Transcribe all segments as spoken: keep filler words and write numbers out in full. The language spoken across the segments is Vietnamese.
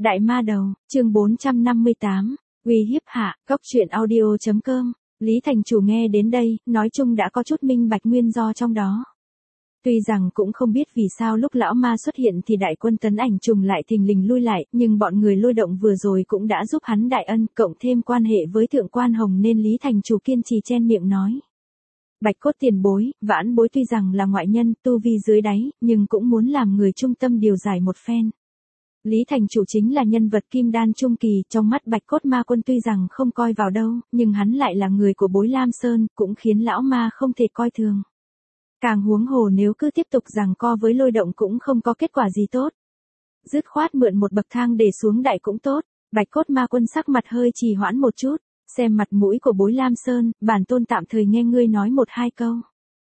Đại ma đầu, chương bốn trăm năm mươi tám, uy hiếp hạ, cóc truyện audio chấm com. Lý thành chủ nghe đến đây, nói chung đã có chút minh bạch nguyên do trong đó. Tuy rằng cũng không biết vì sao lúc lão ma xuất hiện thì đại quân tấn ảnh trùng lại thình lình lui lại, nhưng bọn người lôi động vừa rồi cũng đã giúp hắn đại ân, cộng thêm quan hệ với thượng quan hồng nên Lý thành chủ kiên trì chen miệng nói. Bạch cốt tiền bối, vãn bối tuy rằng là ngoại nhân, tu vi dưới đáy, nhưng cũng muốn làm người trung tâm điều giải một phen. Lý thành chủ chính là nhân vật kim đan trung kỳ, trong mắt bạch cốt ma quân tuy rằng không coi vào đâu, nhưng hắn lại là người của bối Lam Sơn, cũng khiến lão ma không thể coi thường. Càng huống hồ nếu cứ tiếp tục giằng co với lôi động cũng không có kết quả gì tốt. Dứt khoát mượn một bậc thang để xuống đại cũng tốt. Bạch cốt ma quân sắc mặt hơi trì hoãn một chút, xem mặt mũi của bối Lam Sơn, bản tôn tạm thời nghe ngươi nói một hai câu.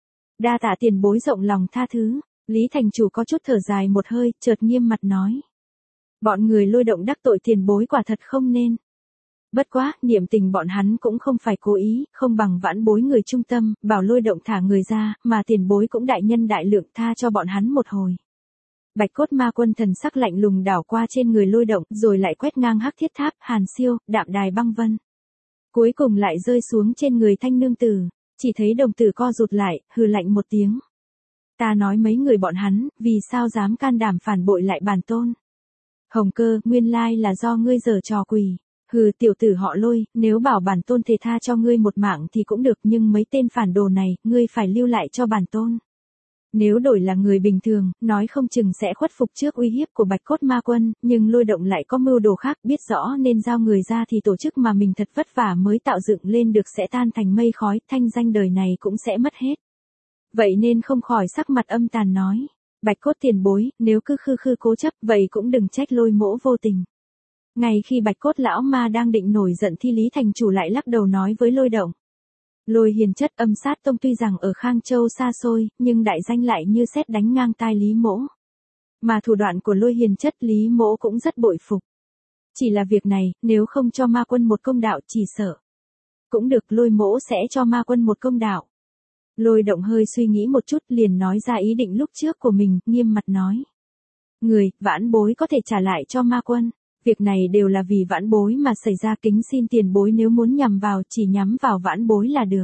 Đa tạ tiền bối rộng lòng tha thứ. Lý thành chủ có chút thở dài một hơi, chợt nghiêm mặt nói. Bọn người lôi động đắc tội tiền bối quả thật không nên. Bất quá, niệm tình bọn hắn cũng không phải cố ý, không bằng vãn bối người trung tâm, bảo lôi động thả người ra, mà tiền bối cũng đại nhân đại lượng tha cho bọn hắn một hồi. Bạch cốt ma quân thần sắc lạnh lùng đảo qua trên người lôi động, rồi lại quét ngang hắc thiết tháp, hàn siêu, đạm đài băng vân. Cuối cùng lại rơi xuống trên người thanh nương tử, chỉ thấy đồng tử co rụt lại, hừ lạnh một tiếng. Ta nói mấy người bọn hắn, vì sao dám can đảm phản bội lại bản tôn. Hồng Cơ, nguyên lai là do ngươi giở trò quỷ. Hừ, tiểu tử họ Lôi, nếu bảo bản tôn thể tha cho ngươi một mạng thì cũng được, nhưng mấy tên phản đồ này, ngươi phải lưu lại cho bản tôn. Nếu đổi là người bình thường, nói không chừng sẽ khuất phục trước uy hiếp của bạch cốt ma quân, nhưng lôi động lại có mưu đồ khác, biết rõ nên giao người ra thì tổ chức mà mình thật vất vả mới tạo dựng lên được sẽ tan thành mây khói, thanh danh đời này cũng sẽ mất hết. Vậy nên không khỏi sắc mặt âm tàn nói. Bạch cốt tiền bối, nếu cứ khư khư cố chấp, vậy cũng đừng trách lôi mỗ vô tình. Ngay khi bạch cốt lão ma đang định nổi giận thì Lý thành chủ lại lắc đầu nói với lôi động. Lôi hiền chất âm sát tông tuy rằng ở Khang Châu xa xôi, nhưng đại danh lại như sét đánh ngang tai Lý mỗ. Mà thủ đoạn của lôi hiền chất Lý mỗ cũng rất bội phục. Chỉ là việc này, nếu không cho ma quân một công đạo chỉ sợ. Cũng được, lôi mỗ sẽ cho ma quân một công đạo. Lôi động hơi suy nghĩ một chút liền nói ra ý định lúc trước của mình, nghiêm mặt nói. Người, vãn bối có thể trả lại cho ma quân. Việc này đều là vì vãn bối mà xảy ra, kính xin tiền bối nếu muốn nhằm vào chỉ nhắm vào vãn bối là được.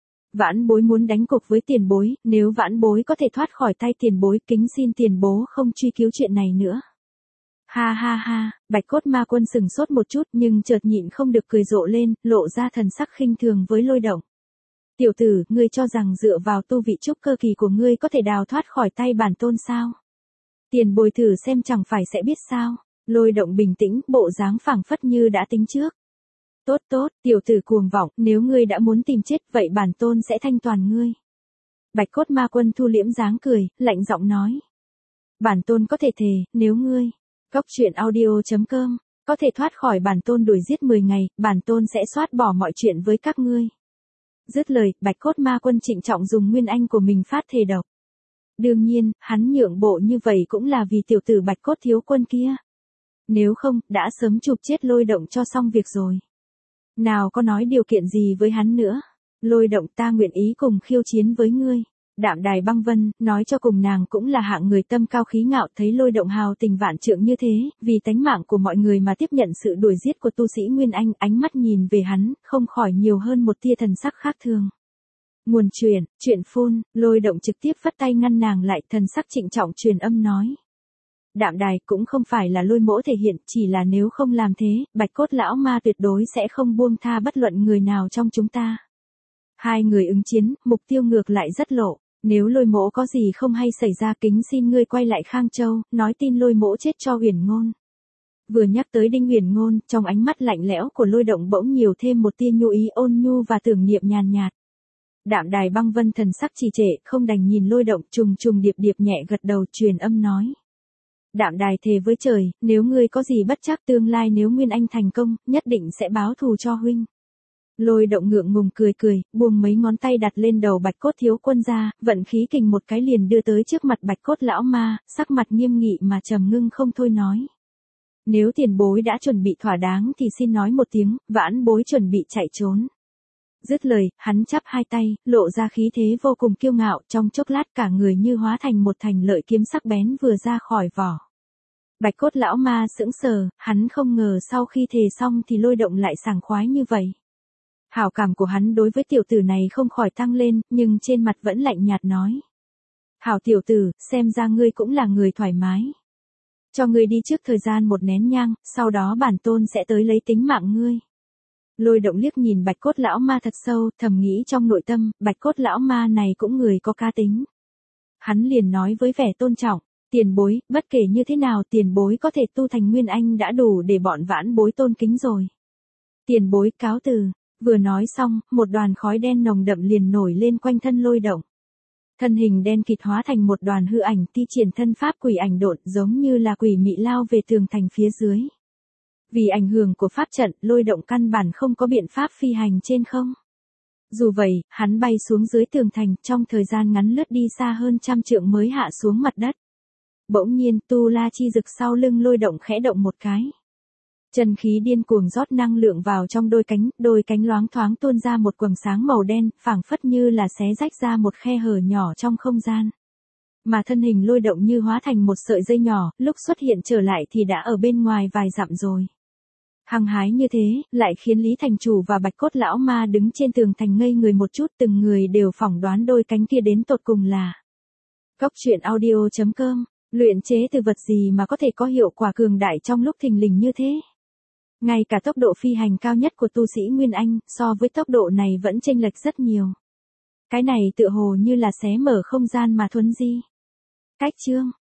Vãn bối muốn đánh cục với tiền bối, nếu vãn bối có thể thoát khỏi tay tiền bối, kính xin tiền bố không truy cứu chuyện này nữa. Ha ha ha, bạch cốt ma quân sừng sốt một chút nhưng chợt nhịn không được cười rộ lên, lộ ra thần sắc khinh thường với lôi động. Tiểu tử, ngươi cho rằng dựa vào tu vị trúc cơ kỳ của ngươi có thể đào thoát khỏi tay bản tôn sao? Tiền bồi thử xem chẳng phải sẽ biết sao? Lôi động bình tĩnh, bộ dáng phảng phất như đã tính trước. Tốt tốt, tiểu tử cuồng vọng, nếu ngươi đã muốn tìm chết vậy bản tôn sẽ thanh toàn ngươi. Bạch cốt ma quân thu liễm dáng cười, lạnh giọng nói. Bản tôn có thể thề, nếu ngươi, cóc truyện audio chấm com, có thể thoát khỏi bản tôn đuổi giết mười ngày, bản tôn sẽ xoát bỏ mọi chuyện với các ngươi. Dứt lời, bạch cốt ma quân trịnh trọng dùng nguyên anh của mình phát thề độc. Đương nhiên, hắn nhượng bộ như vậy cũng là vì tiểu tử bạch cốt thiếu quân kia. Nếu không, đã sớm chụp chết lôi động cho xong việc rồi. Nào có nói điều kiện gì với hắn nữa. Lôi động, ta nguyện ý cùng khiêu chiến với ngươi. Đạm đài băng vân, nói cho cùng nàng cũng là hạng người tâm cao khí ngạo, thấy lôi động hào tình vạn trượng như thế, vì tánh mạng của mọi người mà tiếp nhận sự đuổi giết của tu sĩ Nguyên Anh, ánh mắt nhìn về hắn, không khỏi nhiều hơn một tia thần sắc khác thường. Nguồn truyền, chuyện phun, lôi động trực tiếp phất tay ngăn nàng lại, thần sắc trịnh trọng truyền âm nói. Đạm đài cũng không phải là lôi mỗ thể hiện, chỉ là nếu không làm thế, bạch cốt lão ma tuyệt đối sẽ không buông tha bất luận người nào trong chúng ta. Hai người ứng chiến, mục tiêu ngược lại rất lộ. Nếu lôi mỗ có gì không hay xảy ra kính xin ngươi quay lại Khang Châu, nói tin lôi mỗ chết cho Uyển Ngôn. Vừa nhắc tới Đinh Uyển Ngôn, trong ánh mắt lạnh lẽo của lôi động bỗng nhiều thêm một tia nhu ý ôn nhu và tưởng niệm nhàn nhạt. Đạm đài băng vân thần sắc trì trệ, không đành nhìn lôi động, trùng trùng điệp điệp nhẹ gật đầu truyền âm nói. Đạm đài thề với trời, nếu ngươi có gì bất trắc tương lai nếu Nguyên Anh thành công, nhất định sẽ báo thù cho huynh. Lôi động ngượng ngùng cười cười, buông mấy ngón tay đặt lên đầu bạch cốt thiếu quân ra, vận khí kình một cái liền đưa tới trước mặt bạch cốt lão ma, sắc mặt nghiêm nghị mà trầm ngưng không thôi nói. Nếu tiền bối đã chuẩn bị thỏa đáng thì xin nói một tiếng, vãn bối chuẩn bị chạy trốn. Dứt lời, hắn chắp hai tay, lộ ra khí thế vô cùng kiêu ngạo, trong chốc lát cả người như hóa thành một thành lợi kiếm sắc bén vừa ra khỏi vỏ. Bạch cốt lão ma sững sờ, hắn không ngờ sau khi thề xong thì Lôi Động lại sảng khoái như vậy. Hảo cảm của hắn đối với tiểu tử này không khỏi tăng lên, nhưng trên mặt vẫn lạnh nhạt nói. Hảo tiểu tử, xem ra ngươi cũng là người thoải mái. Cho ngươi đi trước thời gian một nén nhang, sau đó bản tôn sẽ tới lấy tính mạng ngươi. Lôi Động liếc nhìn bạch cốt lão ma thật sâu, thầm nghĩ trong nội tâm, bạch cốt lão ma này cũng người có cá tính. Hắn liền nói với vẻ tôn trọng, tiền bối, bất kể như thế nào tiền bối có thể tu thành nguyên anh đã đủ để bọn vãn bối tôn kính rồi. Tiền bối cáo từ, vừa nói xong, một đoàn khói đen nồng đậm liền nổi lên quanh thân Lôi Động. Thân hình đen kịt hóa thành một đoàn hư ảnh thi triển thân pháp quỷ ảnh độn giống như là quỷ mị lao về tường thành phía dưới. Vì ảnh hưởng của pháp trận, Lôi Động căn bản không có biện pháp phi hành trên không. Dù vậy, hắn bay xuống dưới tường thành, trong thời gian ngắn lướt đi xa hơn trăm trượng mới hạ xuống mặt đất. Bỗng nhiên, tu la chi dực sau lưng Lôi Động khẽ động một cái. Chân khí điên cuồng rót năng lượng vào trong đôi cánh, đôi cánh loáng thoáng tuôn ra một quầng sáng màu đen, phảng phất như là xé rách ra một khe hở nhỏ trong không gian. Mà thân hình Lôi Động như hóa thành một sợi dây nhỏ, lúc xuất hiện trở lại thì đã ở bên ngoài vài dặm rồi. Hăng hái như thế, lại khiến Lý Thành Chủ và Bạch Cốt Lão Ma đứng trên tường thành ngây người một chút, từng người đều phỏng đoán đôi cánh kia đến tột cùng là. Cốc truyện audio chấm com, luyện chế từ vật gì mà có thể có hiệu quả cường đại trong lúc thình lình như thế? Ngay cả tốc độ phi hành cao nhất của tu sĩ Nguyên Anh, so với tốc độ này vẫn chênh lệch rất nhiều. Cái này tựa hồ như là xé mở không gian mà thuấn di. Cách chương